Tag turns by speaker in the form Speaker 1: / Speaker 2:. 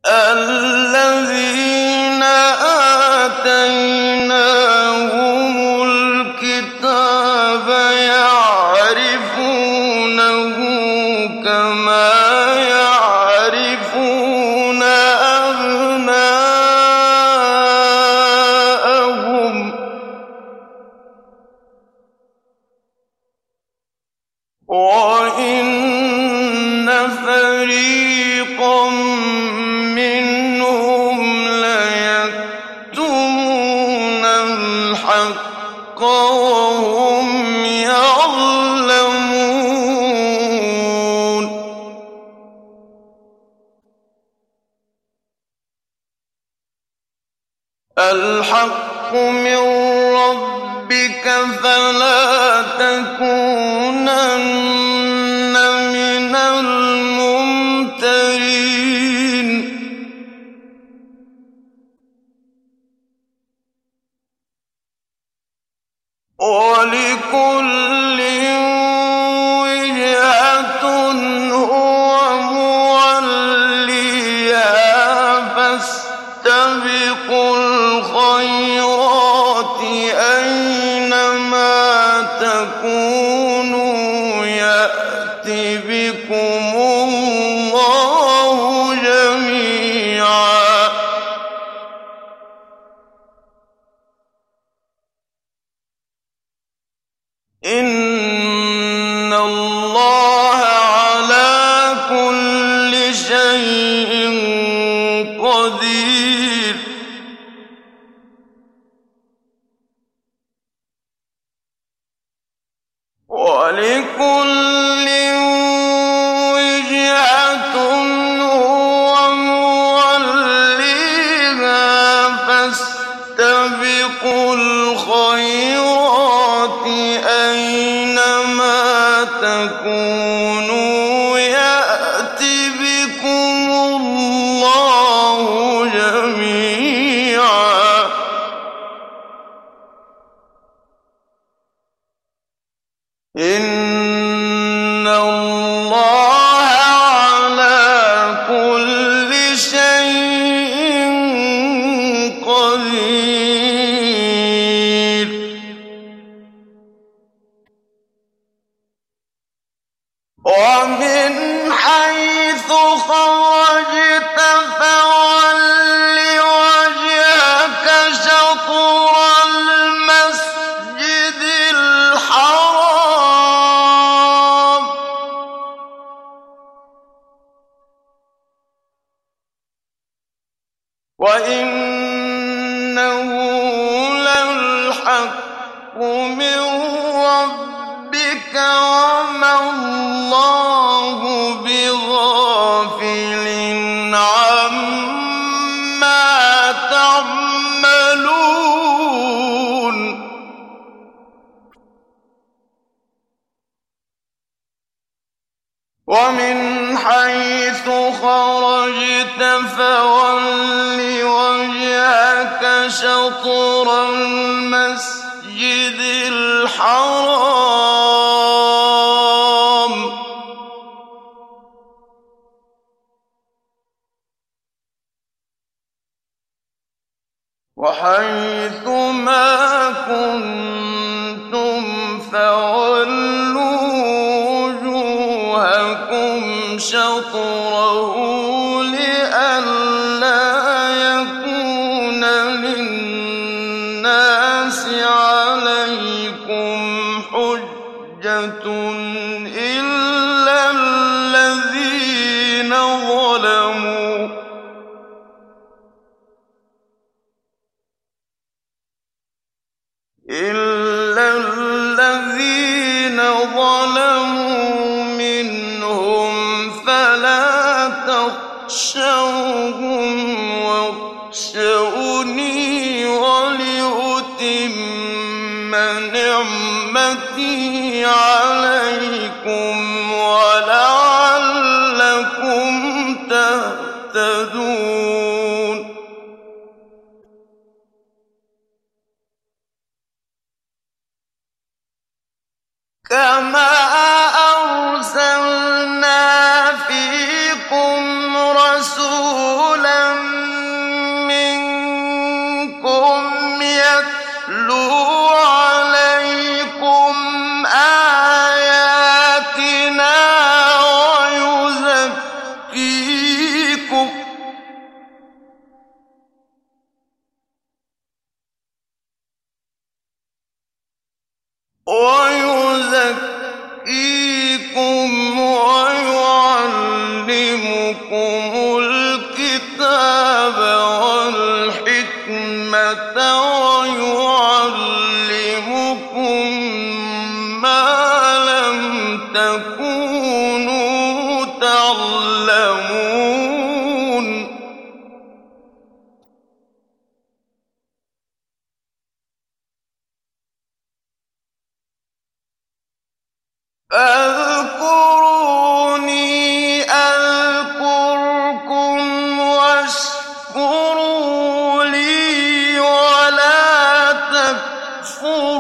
Speaker 1: الَّذِينَ آتَيْنَاهُمُ الْكِتَابَ يَعْرِفُونَهُ كَمَا يَعْرِفُونَ أَبْنَاءَهُمْ ۖ وَإِنَّ فَرِيقًا مِّنْهُمْ لَيَكْتُمُونَ الْحَقَّ وَهُمْ يَعْلَمُونَ. الْحَقُّ مِن رَّبِّكَ فَلَا تَكُونَنَّ مِنَ الْمُمْتَرِينَ. وَلِكُلٍّ وِجْهَةٌ هُوَ مُوَلِّيهَا فَاسْتَبِقُوا الْخَيْرَاتِ أَيْنَمَا تَكُونُوا يَأْتِ بِكُمُ اللَّهُ جَمِيعًا ۚ إِنَّ اللَّهَ عَلَىٰ كُلِّ شَيْءٍ قَدِيرٌ. وَلِكُلٍّ وِجْهَةٌ هُوَ مُوَلِّيهَا فَاسْتَبِقُوا الْخَيْرَاتِ أَيْنَمَا تَكُونُوا يَأْتِ بِكُمُ اللَّهُ جَمِيعًا ۚ إِنَّ اللَّهَ عَلَىٰ كُلِّ شَيْءٍ قَدِيرٌ. وَمِنْ حَيْثُ خَرَجْتَ فَوَلِّ وَجْهَكَ شَطْرَ الْمَسْجِدِ الْحَرَامِ ۖ وَإِنَّهُ لَلْحَقُّ مِن رَّبِّكَ وَمَا اللَّهُ بِغَافِلٍ عَمَّا تَعْمَلُونَ. وَمِنْ حَيْثُ خَرَجْتَ فَوَلِّ وَجْهَكَ شَطْرَ الْمَسْجِدِ الْحَرَامِ ۖ وَحَيْثُ مَا كُنتُمْ فَوَلُّوا وُجُوهَكُمْ شَطْرَهُ لِئَلَّا يَكُونَ لِلنَّاسِ عَلَيْكُمْ حُجَّةٌ إِلَّا الَّذِينَ ظَلَمُوا مِنْهُمْ فَلَا تَخْشَوْهُمْ وَاخْشَوْنِي وَلِأُتِمَّ نِعْمَتِي عَلَيْكُمْ وَلَعَلَّكُمْ تَهْتَدُونَ. كَمَا أَرْسَلْنَا فِيكُمْ رَسُولًا تَكُونُوا تَعْلَمُونَ فاذكروني أذكركم واشكروا لي ولا تكفرون